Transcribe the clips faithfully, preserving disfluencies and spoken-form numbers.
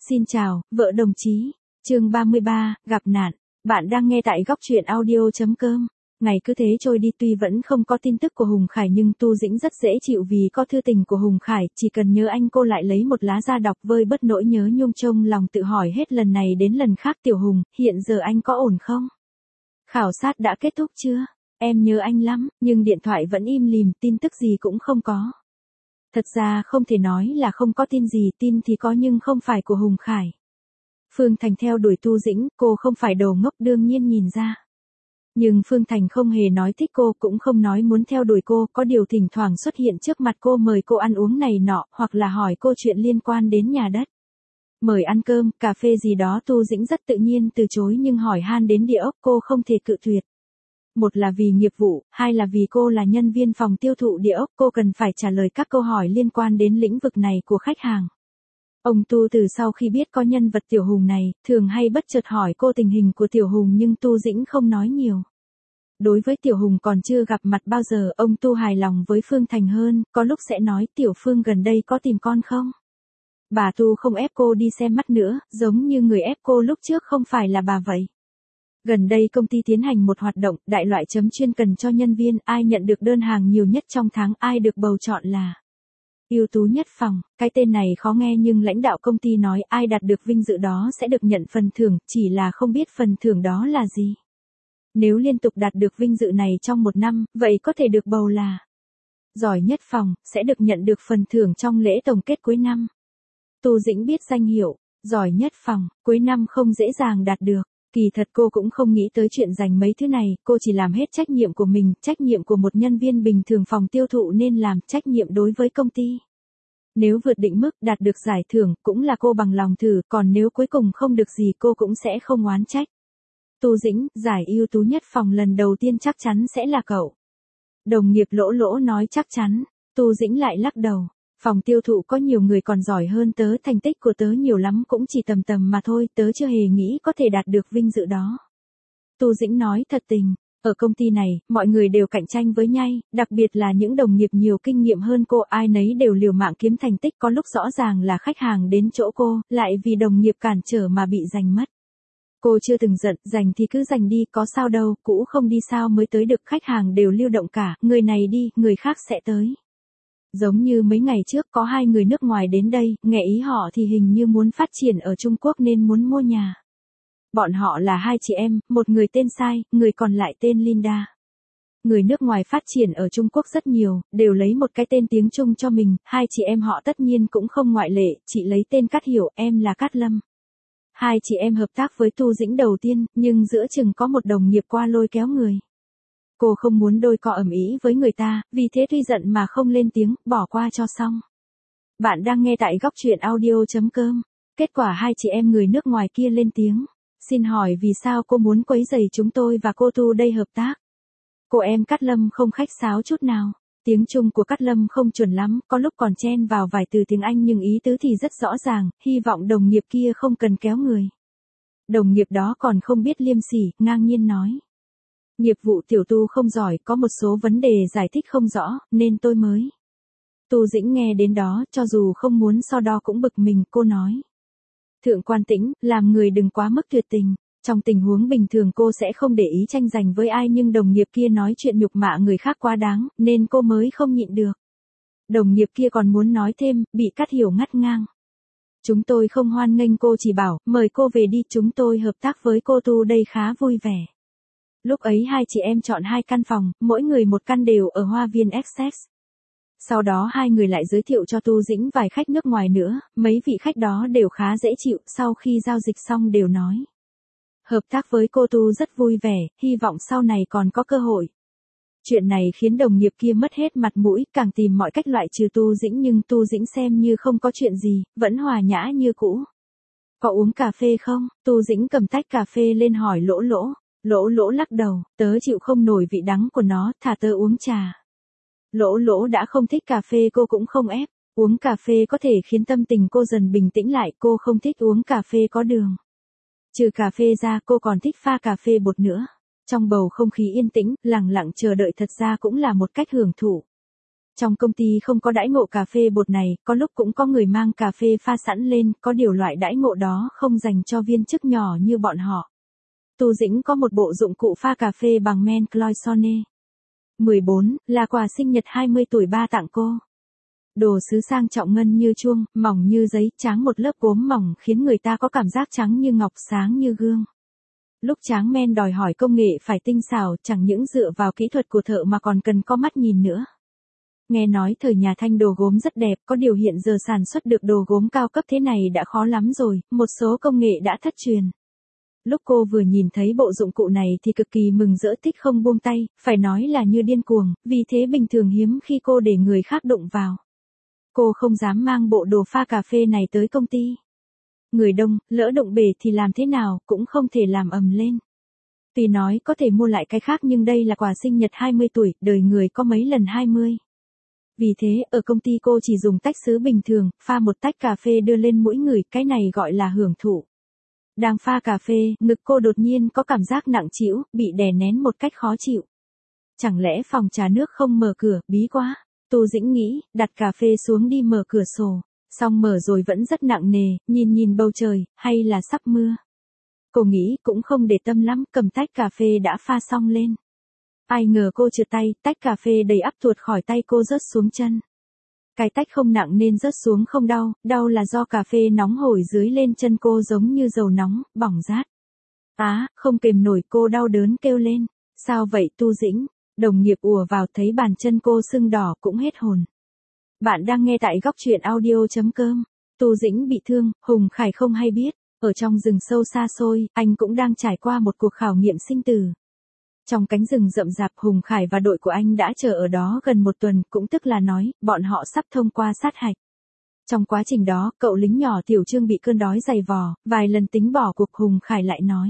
Xin chào, vợ đồng chí. Chương ba mươi ba, gặp nạn. Bạn đang nghe tại góc truyện audio chấm com. Ngày cứ thế trôi đi, tuy vẫn không có tin tức của Hùng Khải nhưng Tu Dĩnh rất dễ chịu vì có thư tình của Hùng Khải, chỉ cần nhớ anh cô lại lấy một lá ra đọc vơi bớt nỗi nhớ nhung, trong lòng tự hỏi hết lần này đến lần khác. Tiểu Hùng, hiện giờ anh có ổn không? Khảo sát đã kết thúc chưa? Em nhớ anh lắm, nhưng điện thoại vẫn im lìm, tin tức gì cũng không có. Thật ra không thể nói là không có tin gì, tin thì có nhưng không phải của Hùng Khải. Phương Thành theo đuổi Tu Dĩnh, cô không phải đồ ngốc, đương nhiên nhìn ra. Nhưng Phương Thành không hề nói thích cô, cũng không nói muốn theo đuổi cô, có điều thỉnh thoảng xuất hiện trước mặt cô mời cô ăn uống này nọ, hoặc là hỏi cô chuyện liên quan đến nhà đất. Mời ăn cơm, cà phê gì đó Tu Dĩnh rất tự nhiên từ chối, nhưng hỏi han đến địa ốc cô không thể cự tuyệt. Một là vì nghiệp vụ, hai là vì cô là nhân viên phòng tiêu thụ địa ốc, cô cần phải trả lời các câu hỏi liên quan đến lĩnh vực này của khách hàng. Ông Tu từ sau khi biết có nhân vật Tiểu Hùng này, thường hay bất chợt hỏi cô tình hình của Tiểu Hùng, nhưng Tu Dĩnh không nói nhiều. Đối với Tiểu Hùng còn chưa gặp mặt bao giờ, ông Tu hài lòng với Phương Thành hơn, có lúc sẽ nói Tiểu Phương gần đây có tìm con không? Bà Tu không ép cô đi xem mắt nữa, giống như người ép cô lúc trước không phải là bà vậy. Gần đây công ty tiến hành một hoạt động, đại loại chấm chuyên cần cho nhân viên, ai nhận được đơn hàng nhiều nhất trong tháng, ai được bầu chọn là ưu tú nhất phòng. Cái tên này khó nghe nhưng lãnh đạo công ty nói ai đạt được vinh dự đó sẽ được nhận phần thưởng, chỉ là không biết phần thưởng đó là gì. Nếu liên tục đạt được vinh dự này trong một năm, vậy có thể được bầu là giỏi nhất phòng, sẽ được nhận được phần thưởng trong lễ tổng kết cuối năm. Tu Dĩnh biết danh hiệu giỏi nhất phòng, cuối năm không dễ dàng đạt được. Kỳ thật cô cũng không nghĩ tới chuyện giành mấy thứ này, cô chỉ làm hết trách nhiệm của mình, trách nhiệm của một nhân viên bình thường phòng tiêu thụ nên làm, trách nhiệm đối với công ty. Nếu vượt định mức, đạt được giải thưởng, cũng là cô bằng lòng thử, còn nếu cuối cùng không được gì cô cũng sẽ không oán trách. Tu Dĩnh, giải ưu tú nhất phòng lần đầu tiên chắc chắn sẽ là cậu. Đồng nghiệp Lỗ Lỗ nói chắc chắn, Tu Dĩnh lại lắc đầu. Phòng tiêu thụ có nhiều người còn giỏi hơn tớ, thành tích của tớ nhiều lắm cũng chỉ tầm tầm mà thôi, tớ chưa hề nghĩ có thể đạt được vinh dự đó. Tu Dĩnh nói thật tình, ở công ty này, mọi người đều cạnh tranh với nhau, đặc biệt là những đồng nghiệp nhiều kinh nghiệm hơn cô, ai nấy đều liều mạng kiếm thành tích, có lúc rõ ràng là khách hàng đến chỗ cô, lại vì đồng nghiệp cản trở mà bị giành mất. Cô chưa từng giận, giành thì cứ giành đi, có sao đâu, cũ không đi sao mới tới được, khách hàng đều lưu động cả, người này đi, người khác sẽ tới. Giống như mấy ngày trước có hai người nước ngoài đến đây, nghe ý họ thì hình như muốn phát triển ở Trung Quốc nên muốn mua nhà. Bọn họ là hai chị em, một người tên Sai, người còn lại tên Linda. Người nước ngoài phát triển ở Trung Quốc rất nhiều, đều lấy một cái tên tiếng Trung cho mình, hai chị em họ tất nhiên cũng không ngoại lệ, chị lấy tên Cát Hiểu, em là Cát Lâm. Hai chị em hợp tác với Tu Dĩnh đầu tiên, nhưng giữa chừng có một đồng nghiệp qua lôi kéo người. Cô không muốn đôi co ầm ĩ với người ta, vì thế tuy giận mà không lên tiếng, bỏ qua cho xong. Bạn đang nghe tại góc truyện audio chấm com. Kết quả hai chị em người nước ngoài kia lên tiếng. Xin hỏi vì sao cô muốn quấy rầy chúng tôi và cô Tu đây hợp tác? Cô em Cát Lâm không khách sáo chút nào. Tiếng Trung của Cát Lâm không chuẩn lắm, có lúc còn chen vào vài từ tiếng Anh nhưng ý tứ thì rất rõ ràng, hy vọng đồng nghiệp kia không cần kéo người. Đồng nghiệp đó còn không biết liêm sỉ, ngang nhiên nói. Nghiệp vụ tiểu Tu không giỏi, có một số vấn đề giải thích không rõ, nên tôi mới. Tu Dĩnh nghe đến đó, cho dù không muốn so đo cũng bực mình, cô nói. Thượng quan Tĩnh, làm người đừng quá mức tuyệt tình. Trong tình huống bình thường cô sẽ không để ý tranh giành với ai, nhưng đồng nghiệp kia nói chuyện nhục mạ người khác quá đáng, nên cô mới không nhịn được. Đồng nghiệp kia còn muốn nói thêm, bị Cát Hiểu ngắt ngang. Chúng tôi không hoan nghênh cô, chỉ bảo, mời cô về đi, chúng tôi hợp tác với cô Tu đây khá vui vẻ. Lúc ấy hai chị em chọn hai căn phòng, mỗi người một căn đều ở Hoa viên Essex. Sau đó hai người lại giới thiệu cho Tu Dĩnh vài khách nước ngoài nữa, mấy vị khách đó đều khá dễ chịu, sau khi giao dịch xong đều nói. Hợp tác với cô Tu rất vui vẻ, hy vọng sau này còn có cơ hội. Chuyện này khiến đồng nghiệp kia mất hết mặt mũi, càng tìm mọi cách loại trừ Tu Dĩnh, nhưng Tu Dĩnh xem như không có chuyện gì, vẫn hòa nhã như cũ. Có uống cà phê không? Tu Dĩnh cầm tách cà phê lên hỏi Lỗ Lỗ. Lỗ Lỗ lắc đầu, tớ chịu không nổi vị đắng của nó, thả tớ uống trà. Lỗ Lỗ đã không thích cà phê cô cũng không ép, uống cà phê có thể khiến tâm tình cô dần bình tĩnh lại, cô không thích uống cà phê có đường. Trừ cà phê ra cô còn thích pha cà phê bột nữa. Trong bầu không khí yên tĩnh, lặng lặng chờ đợi thật ra cũng là một cách hưởng thụ. Trong công ty không có đãi ngộ cà phê bột này, có lúc cũng có người mang cà phê pha sẵn lên, có điều loại đãi ngộ đó không dành cho viên chức nhỏ như bọn họ. Tu Dĩnh có một bộ dụng cụ pha cà phê bằng men Cloisonne. mười bốn, là quà sinh nhật hai mươi tuổi ba tặng cô. Đồ sứ sang trọng ngân như chuông, mỏng như giấy, tráng một lớp gốm mỏng khiến người ta có cảm giác trắng như ngọc, sáng như gương. Lúc tráng men đòi hỏi công nghệ phải tinh xảo, chẳng những dựa vào kỹ thuật của thợ mà còn cần có mắt nhìn nữa. Nghe nói thời nhà Thanh đồ gốm rất đẹp, có điều hiện giờ sản xuất được đồ gốm cao cấp thế này đã khó lắm rồi, một số công nghệ đã thất truyền. Lúc cô vừa nhìn thấy bộ dụng cụ này thì cực kỳ mừng rỡ, thích không buông tay, phải nói là như điên cuồng, vì thế bình thường hiếm khi cô để người khác đụng vào. Cô không dám mang bộ đồ pha cà phê này tới công ty. Người đông, lỡ đụng bể thì làm thế nào, cũng không thể làm ầm lên. Tuy nói có thể mua lại cái khác nhưng đây là quà sinh nhật hai mươi tuổi, đời người có mấy lần hai mươi. Vì thế, ở công ty cô chỉ dùng tách sứ bình thường, pha một tách cà phê đưa lên mũi người, cái này gọi là hưởng thụ. Đang pha cà phê, ngực cô đột nhiên có cảm giác nặng trĩu, bị đè nén một cách khó chịu. Chẳng lẽ phòng trà nước không mở cửa, bí quá. Tu Dĩnh nghĩ, đặt cà phê xuống đi mở cửa sổ. Xong mở rồi vẫn rất nặng nề, nhìn nhìn bầu trời, hay là sắp mưa. Cô nghĩ cũng không để tâm lắm, cầm tách cà phê đã pha xong lên. Ai ngờ cô trượt tay, tách cà phê đầy ắp tuột khỏi tay cô rớt xuống chân. Cái tách không nặng nên rớt xuống không đau, đau là do cà phê nóng hổi dưới lên chân cô giống như dầu nóng, bỏng rát. Á, không kềm nổi cô đau đớn kêu lên. Sao vậy Tu Dĩnh? Đồng nghiệp ùa vào thấy bàn chân cô sưng đỏ cũng hết hồn. Bạn đang nghe tại góc truyện audio.com. Tu Dĩnh bị thương, Hùng Khải không hay biết. Ở trong rừng sâu xa xôi, anh cũng đang trải qua một cuộc khảo nghiệm sinh tử. Trong cánh rừng rậm rạp, Hùng Khải và đội của anh đã chờ ở đó gần một tuần, cũng tức là nói, bọn họ sắp thông qua sát hạch. Trong quá trình đó, cậu lính nhỏ Tiểu Trương bị cơn đói dày vò, vài lần tính bỏ cuộc. Hùng Khải lại nói.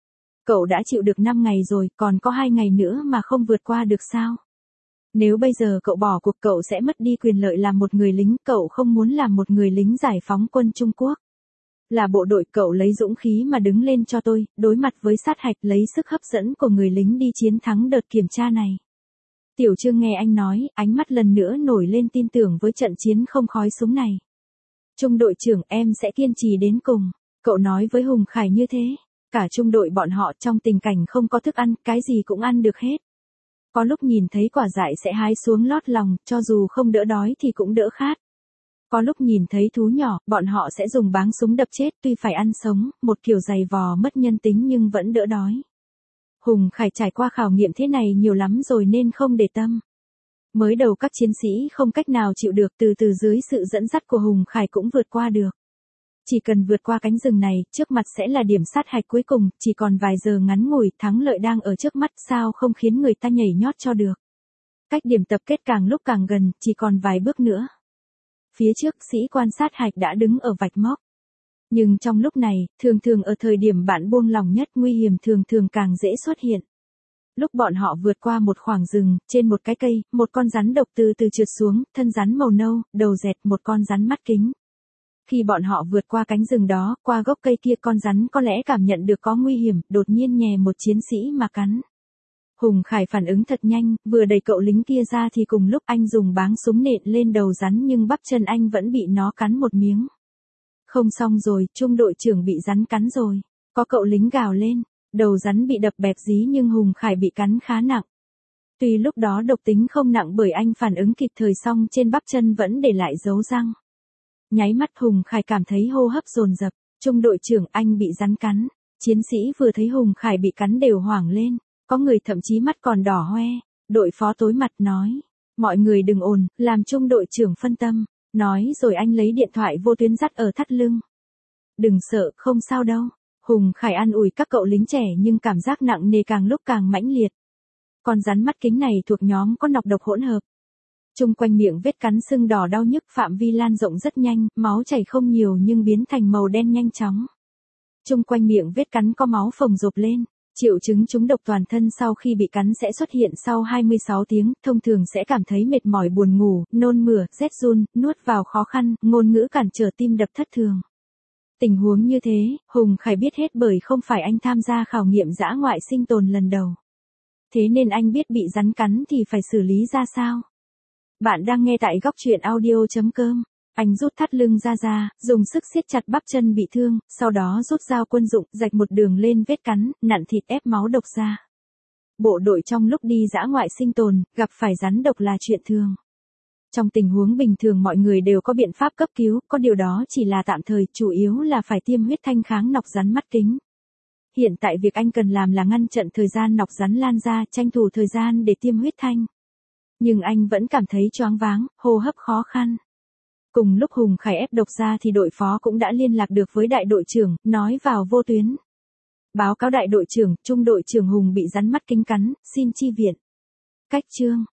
Cậu đã chịu được năm ngày rồi, còn có hai ngày nữa mà không vượt qua được sao? Nếu bây giờ cậu bỏ cuộc cậu sẽ mất đi quyền lợi làm một người lính, cậu không muốn làm một người lính giải phóng quân Trung Quốc. Là bộ đội cậu lấy dũng khí mà đứng lên cho tôi, đối mặt với sát hạch lấy sức hấp dẫn của người lính đi chiến thắng đợt kiểm tra này. Tiểu Trương nghe anh nói, ánh mắt lần nữa nổi lên tin tưởng với trận chiến không khói súng này. Trung đội trưởng, em sẽ kiên trì đến cùng. Cậu nói với Hùng Khải như thế. Cả trung đội bọn họ trong tình cảnh không có thức ăn, cái gì cũng ăn được hết. Có lúc nhìn thấy quả dại sẽ hái xuống lót lòng, cho dù không đỡ đói thì cũng đỡ khát. Có lúc nhìn thấy thú nhỏ, bọn họ sẽ dùng báng súng đập chết, tuy phải ăn sống, một kiểu dày vò mất nhân tính nhưng vẫn đỡ đói. Hùng Khải trải qua khảo nghiệm thế này nhiều lắm rồi nên không để tâm. Mới đầu các chiến sĩ không cách nào chịu được, từ từ dưới sự dẫn dắt của Hùng Khải cũng vượt qua được. Chỉ cần vượt qua cánh rừng này, trước mặt sẽ là điểm sát hạch cuối cùng, chỉ còn vài giờ ngắn ngủi, thắng lợi đang ở trước mắt, sao không khiến người ta nhảy nhót cho được. Cách điểm tập kết càng lúc càng gần, chỉ còn vài bước nữa. Phía trước, sĩ quan sát hạch đã đứng ở vạch mốc. Nhưng trong lúc này, thường thường ở thời điểm bạn buông lòng nhất, nguy hiểm thường thường càng dễ xuất hiện. Lúc bọn họ vượt qua một khoảng rừng, trên một cái cây, một con rắn độc từ từ trượt xuống, thân rắn màu nâu, đầu dẹt, một con rắn mắt kính. Khi bọn họ vượt qua cánh rừng đó, qua gốc cây kia, con rắn có lẽ cảm nhận được có nguy hiểm, đột nhiên nhè một chiến sĩ mà cắn. Hùng Khải phản ứng thật nhanh, vừa đẩy cậu lính kia ra thì cùng lúc anh dùng báng súng nện lên đầu rắn nhưng bắp chân anh vẫn bị nó cắn một miếng. Không xong rồi, trung đội trưởng bị rắn cắn rồi. Có cậu lính gào lên, đầu rắn bị đập bẹp dí nhưng Hùng Khải bị cắn khá nặng. Tuy lúc đó độc tính không nặng bởi anh phản ứng kịp thời, song trên bắp chân vẫn để lại dấu răng. Nháy mắt Hùng Khải cảm thấy hô hấp dồn dập. Trung đội trưởng, anh bị rắn cắn. Chiến sĩ vừa thấy Hùng Khải bị cắn đều hoảng lên. Có người thậm chí mắt còn đỏ hoe. Đội phó tối mặt nói. Mọi người đừng ồn, làm trung đội trưởng phân tâm. Nói rồi anh lấy điện thoại vô tuyến dắt ở thắt lưng. Đừng sợ, không sao đâu. Hùng Khải an ủi các cậu lính trẻ nhưng cảm giác nặng nề càng lúc càng mãnh liệt. Con rắn mắt kính này thuộc nhóm có nọc độc hỗn hợp. Chung quanh miệng vết cắn sưng đỏ đau nhức, phạm vi lan rộng rất nhanh, máu chảy không nhiều nhưng biến thành màu đen nhanh chóng. Chung quanh miệng vết cắn có máu phồng rộp lên. Triệu chứng trúng độc toàn thân sau khi bị cắn sẽ xuất hiện sau hai mươi sáu tiếng, thông thường sẽ cảm thấy mệt mỏi, buồn ngủ, nôn mửa, rét run, nuốt vào khó khăn, ngôn ngữ cản trở, tim đập thất thường. Tình huống như thế, Hùng Khải biết hết bởi không phải anh tham gia khảo nghiệm dã ngoại sinh tồn lần đầu. Thế nên anh biết bị rắn cắn thì phải xử lý ra sao. Bạn đang nghe tại góc truyện audio chấm com. Anh rút thắt lưng ra ra, dùng sức siết chặt bắp chân bị thương, sau đó rút dao quân dụng, rạch một đường lên vết cắn, nặn thịt ép máu độc ra. Bộ đội trong lúc đi dã ngoại sinh tồn, gặp phải rắn độc là chuyện thường. Trong tình huống bình thường mọi người đều có biện pháp cấp cứu, có điều đó chỉ là tạm thời, chủ yếu là phải tiêm huyết thanh kháng nọc rắn mắt kính. Hiện tại việc anh cần làm là ngăn chặn thời gian nọc rắn lan ra, tranh thủ thời gian để tiêm huyết thanh. Nhưng anh vẫn cảm thấy choáng váng, hô hấp khó khăn. Cùng lúc Hùng Khải ép độc ra thì đội phó cũng đã liên lạc được với đại đội trưởng, nói vào vô tuyến. Báo cáo đại đội trưởng, trung đội trưởng Hùng bị rắn mắt kính cắn, xin chi viện. Cách chương.